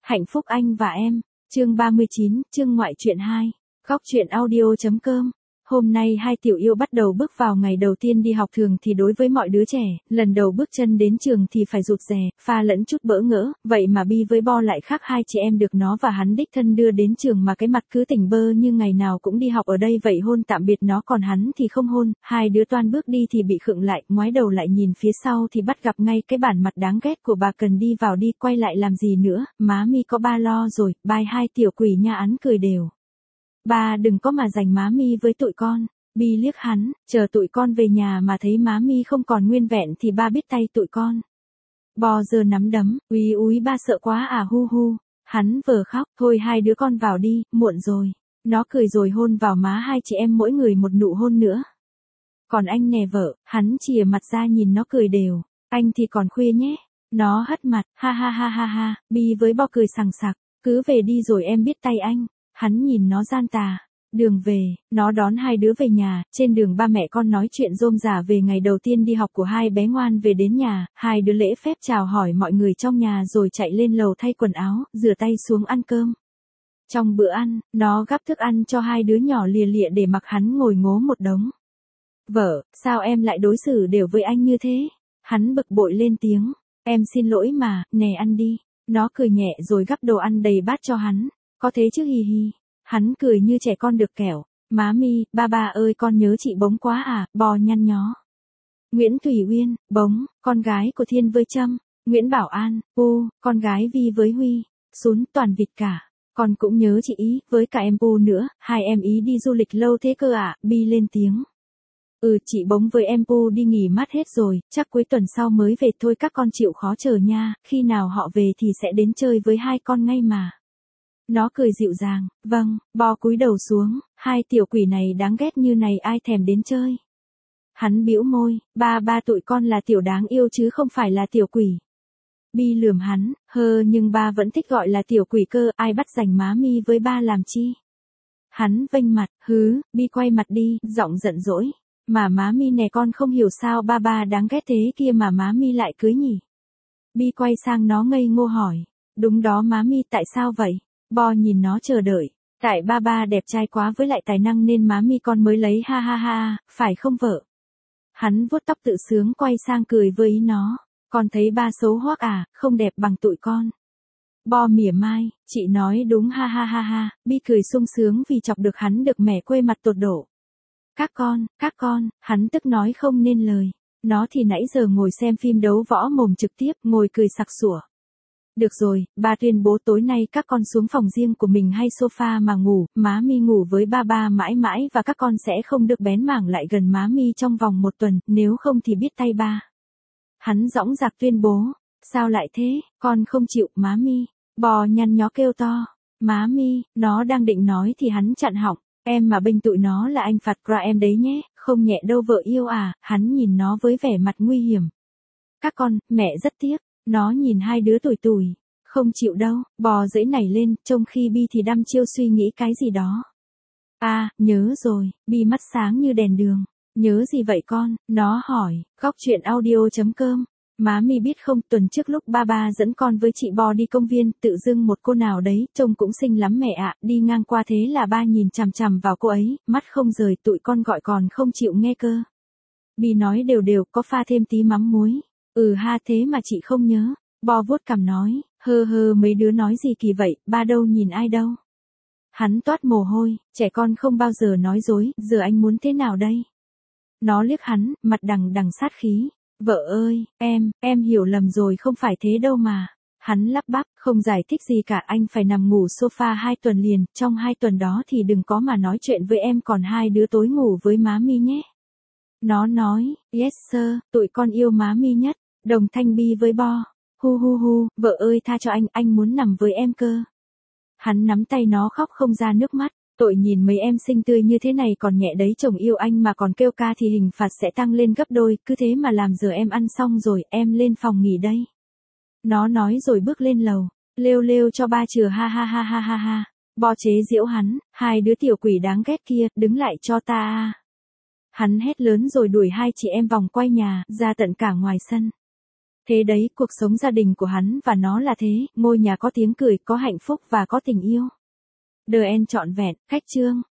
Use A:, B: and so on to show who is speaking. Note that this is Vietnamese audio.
A: Hạnh phúc anh và em, chương 39, chương ngoại truyện 2, góc truyện audio.com. Hôm nay hai tiểu yêu bắt đầu bước vào ngày đầu tiên đi học. Thường thì đối với mọi đứa trẻ, lần đầu bước chân đến trường thì phải rụt rè, pha lẫn chút bỡ ngỡ, vậy mà Bi với Bo lại khác. Hai chị em được nó và hắn đích thân đưa đến trường mà cái mặt cứ tỉnh bơ như ngày nào cũng đi học ở đây vậy. Hôn tạm biệt nó còn hắn thì không hôn. Hai đứa toan bước đi thì bị khựng lại, ngoái đầu lại nhìn phía sau thì bắt gặp ngay cái bản mặt đáng ghét của bà. Cần đi vào đi, quay lại làm gì nữa, má mi có ba lo rồi, bye hai tiểu quỷ nha. Án cười đều. Ba đừng có mà giành má mi với tụi con. Bi liếc hắn, chờ tụi con về nhà mà thấy má mi không còn nguyên vẹn thì ba biết tay tụi con. Bo giờ nắm đấm, úi úi ba sợ quá à hu hu. Hắn vờ khóc, thôi hai đứa con vào đi, muộn rồi. Nó cười rồi hôn vào má hai chị em mỗi người một nụ hôn nữa. Còn anh nè vợ, hắn chìa mặt ra nhìn nó cười đều. Anh thì còn khuya nhé. Nó hất mặt, ha ha ha ha ha. Bi với Bo cười sằng sặc, cứ về đi rồi em biết tay anh. Hắn nhìn nó gian tà. Đường về, nó đón hai đứa về nhà. Trên đường ba mẹ con nói chuyện rôm rả về ngày đầu tiên đi học của hai bé. Ngoan về đến nhà, hai đứa lễ phép chào hỏi mọi người trong nhà rồi chạy lên lầu thay quần áo, rửa tay xuống ăn cơm. Trong bữa ăn, nó gắp thức ăn cho hai đứa nhỏ lìa lịa để mặc hắn ngồi ngố một đống. Vợ, sao em lại đối xử đều với anh như thế? Hắn bực bội lên tiếng. Em xin lỗi mà, nè ăn đi. Nó cười nhẹ rồi gắp đồ ăn đầy bát cho hắn. Có thế chứ hi hi. Hắn cười như trẻ con được kẹo. Má mi, ba ơi con nhớ chị Bống quá à. Bo nhăn nhó. Nguyễn Thủy Uyên, Bống, con gái của Thiên với Trâm. Nguyễn Bảo An, con gái Vi với Huy. Sún toàn vịt cả. Con cũng nhớ chị ý, với cả em Pu nữa. Hai em ý đi du lịch lâu thế cơ à. Bi lên tiếng. Chị Bống với em Pu đi nghỉ mát hết rồi, chắc cuối tuần sau mới về thôi. Các con chịu khó chờ nha, khi nào họ về thì sẽ đến chơi với hai con ngay mà. Nó cười dịu dàng, vâng. Bo cúi đầu xuống, hai tiểu quỷ này đáng ghét như này ai thèm đến chơi. Hắn bĩu môi, ba tụi con là tiểu đáng yêu chứ không phải là tiểu quỷ. Bi lườm hắn, nhưng ba vẫn thích gọi là tiểu quỷ cơ, ai bắt giành má mi với ba làm chi. Hắn vênh mặt, Bi quay mặt đi, giọng giận dỗi. Mà má mi nè, con không hiểu sao ba đáng ghét thế kia mà má mi lại cưới nhỉ. Bi quay sang nó ngây ngô hỏi. Đúng đó má mi, tại sao vậy? Bo nhìn nó chờ đợi. Tại ba đẹp trai quá với lại tài năng nên má mi con mới lấy ha ha ha, phải không vợ? Hắn vuốt tóc tự sướng quay sang cười với nó. Con thấy ba xấu hoắc à, không đẹp bằng tụi con. Bo mỉa mai, chị nói đúng ha ha ha ha. Bi cười sung sướng vì chọc được hắn được mẻ quê mặt tột độ. Các con, hắn tức nói không nên lời. Nó thì nãy giờ ngồi xem phim đấu võ mồm trực tiếp, ngồi cười sặc sủa. Được rồi, ba tuyên bố tối nay các con xuống phòng riêng của mình hay sofa mà ngủ, má mi ngủ với ba mãi mãi và các con sẽ không được bén mảng lại gần má mi trong vòng 1 tuần, nếu không thì biết tay ba. Hắn dõng dạc tuyên bố. Sao lại thế, con không chịu má mi. Bo nhăn nhó kêu to. Má mi, nó đang định nói thì hắn chặn họng. Em mà bênh tụi nó là anh phạt ra em đấy nhé, không nhẹ đâu vợ yêu à. Hắn nhìn nó với vẻ mặt nguy hiểm. Các con, mẹ rất tiếc. Nó nhìn hai đứa tủi tủi. Không chịu đâu. Bò dãy nảy lên, trong khi Bi thì đăm chiêu suy nghĩ cái gì đó. Nhớ rồi. Bi mắt sáng như đèn đường. Nhớ gì vậy con? Nó hỏi. Góc truyện audio.com. Má mi biết không, tuần trước lúc ba dẫn con với chị Bo đi công viên, tự dưng một cô nào đấy, trông cũng xinh lắm mẹ ạ, đi ngang qua thế là ba nhìn chằm chằm vào cô ấy, mắt không rời, tụi con gọi còn không chịu nghe cơ. Bi nói đều có pha thêm tí mắm muối. Ha thế mà chị không nhớ. Bo vuốt cằm nói, mấy đứa nói gì kỳ vậy, ba đâu nhìn ai đâu. Hắn toát mồ hôi, trẻ con không bao giờ nói dối, giờ anh muốn thế nào đây? Nó liếc hắn, mặt đằng sát khí. Vợ ơi, em hiểu lầm rồi, không phải thế đâu mà. Hắn lắp bắp, không giải thích gì cả, anh phải nằm ngủ sofa 2 tuần liền, trong 2 tuần đó thì đừng có mà nói chuyện với em, còn hai đứa tối ngủ với má mi nhé. Nó nói, yes sir, tụi con yêu má mi nhất. Đồng thanh Bi với Bo. Hu, vợ ơi tha cho anh muốn nằm với em cơ. Hắn nắm tay nó khóc không ra nước mắt. Tội nhìn mấy em xinh tươi như thế này còn nhẹ đấy, chồng yêu anh mà còn kêu ca thì hình phạt sẽ tăng lên gấp đôi, cứ thế mà làm. Giờ em ăn xong rồi, em lên phòng nghỉ đây. Nó nói rồi bước lên lầu. Lêu cho ba chừa ha ha ha ha ha ha. Bo chế giễu hắn, hai đứa tiểu quỷ đáng ghét kia, đứng lại cho ta. Hắn hét lớn rồi đuổi hai chị em vòng quay nhà, ra tận cả ngoài sân. Thế đấy, cuộc sống gia đình của hắn và nó là thế, ngôi nhà có tiếng cười, có hạnh phúc và có tình yêu. The End trọn vẹn, khách chương.